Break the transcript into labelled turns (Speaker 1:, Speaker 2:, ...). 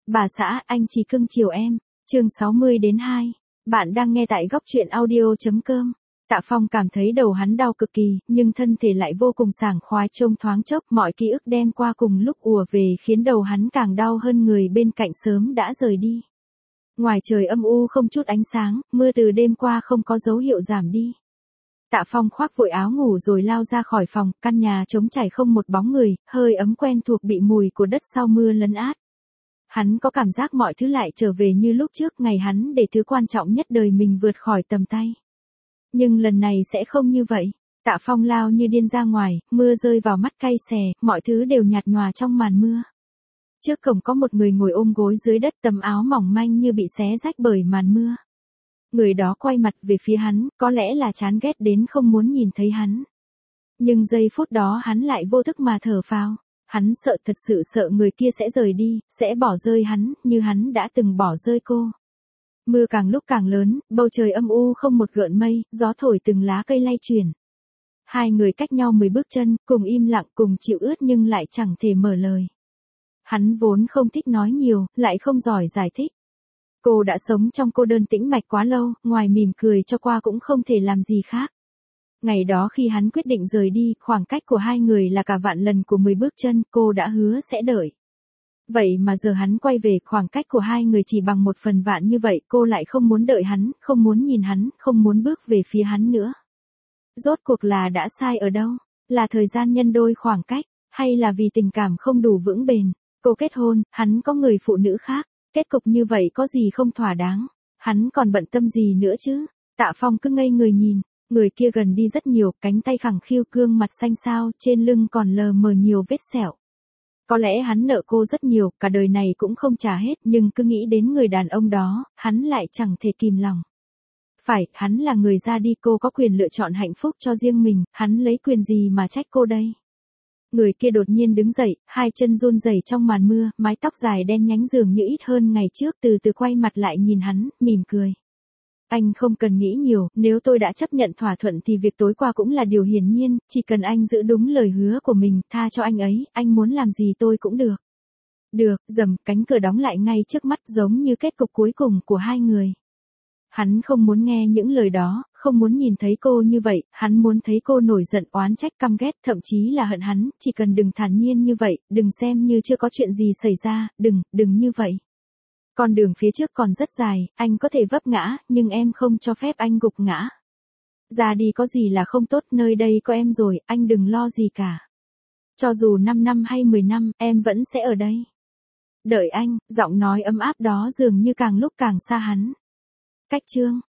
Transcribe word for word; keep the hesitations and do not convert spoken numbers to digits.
Speaker 1: Bà xã, anh chỉ cưng chiều em. Chương sáu mươi đến hai. Bạn đang nghe tại góc truyện audio chấm com. Tạ Phong cảm thấy đầu hắn đau cực kỳ, nhưng thân thể lại vô cùng sảng khoái, trông thoáng chốc mọi ký ức đêm qua cùng lúc ùa về khiến đầu hắn càng đau hơn, người bên cạnh sớm đã rời đi. Ngoài trời âm u không chút ánh sáng, mưa từ đêm qua không có dấu hiệu giảm đi. Tạ Phong khoác vội áo ngủ rồi lao ra khỏi phòng, căn nhà trống trải không một bóng người, hơi ấm quen thuộc bị mùi của đất sau mưa lấn át. Hắn có cảm giác mọi thứ lại trở về như lúc trước, ngày hắn để thứ quan trọng nhất đời mình vượt khỏi tầm tay. Nhưng lần này sẽ không như vậy. Tạ Phong lao như điên ra ngoài, mưa rơi vào mắt cay xè, mọi thứ đều nhạt nhòa trong màn mưa. Trước cổng có một người ngồi ôm gối dưới đất, tấm áo mỏng manh như bị xé rách bởi màn mưa. Người đó quay mặt về phía hắn, có lẽ là chán ghét đến không muốn nhìn thấy hắn. Nhưng giây phút đó hắn lại vô thức mà thở phào. Hắn sợ, thật sự sợ người kia sẽ rời đi, sẽ bỏ rơi hắn, như hắn đã từng bỏ rơi cô. Mưa càng lúc càng lớn, bầu trời âm u không một gợn mây, gió thổi từng lá cây lay chuyển. Hai người cách nhau mười bước chân, cùng im lặng, cùng chịu ướt nhưng lại chẳng thể mở lời. Hắn vốn không thích nói nhiều, lại không giỏi giải thích. Cô đã sống trong cô đơn tĩnh mạch quá lâu, ngoài mỉm cười cho qua cũng không thể làm gì khác. Ngày đó khi hắn quyết định rời đi, khoảng cách của hai người là cả vạn lần của mười bước chân, cô đã hứa sẽ đợi. Vậy mà giờ hắn quay về, khoảng cách của hai người chỉ bằng một phần vạn như vậy, cô lại không muốn đợi hắn, không muốn nhìn hắn, không muốn bước về phía hắn nữa. Rốt cuộc là đã sai ở đâu? Là thời gian nhân đôi khoảng cách, hay là vì tình cảm không đủ vững bền? Cô kết hôn, hắn có người phụ nữ khác, kết cục như vậy có gì không thỏa đáng? Hắn còn bận tâm gì nữa chứ? Tạ Phong cứ ngây người nhìn, người kia gần đi rất nhiều, cánh tay khẳng khiu, gương mặt xanh xao, trên lưng còn lờ mờ nhiều vết sẹo. Có lẽ hắn nợ cô rất nhiều, cả đời này cũng không trả hết, nhưng cứ nghĩ đến người đàn ông đó, hắn lại chẳng thể kìm lòng. Phải, hắn là người ra đi, cô có quyền lựa chọn hạnh phúc cho riêng mình, hắn lấy quyền gì mà trách cô đây? Người kia đột nhiên đứng dậy, hai chân run rẩy trong màn mưa, mái tóc dài đen nhánh dường như ít hơn ngày trước, từ từ quay mặt lại nhìn hắn, mỉm cười. Anh không cần nghĩ nhiều, nếu tôi đã chấp nhận thỏa thuận thì việc tối qua cũng là điều hiển nhiên, chỉ cần anh giữ đúng lời hứa của mình, tha cho anh ấy, anh muốn làm gì tôi cũng được. Được, rầm, cánh cửa đóng lại ngay trước mắt, giống như kết cục cuối cùng của hai người. Hắn không muốn nghe những lời đó, không muốn nhìn thấy cô như vậy, hắn muốn thấy cô nổi giận, oán trách, căm ghét, thậm chí là hận hắn, chỉ cần đừng thản nhiên như vậy, đừng xem như chưa có chuyện gì xảy ra, đừng, đừng như vậy. Con đường phía trước còn rất dài, anh có thể vấp ngã, nhưng em không cho phép anh gục ngã. Ra đi có gì là không tốt, nơi đây có em rồi, anh đừng lo gì cả. Cho dù năm năm hay mười năm, em vẫn sẽ ở đây. Đợi anh, giọng nói ấm áp đó dường như càng lúc càng xa hắn. Cách chương.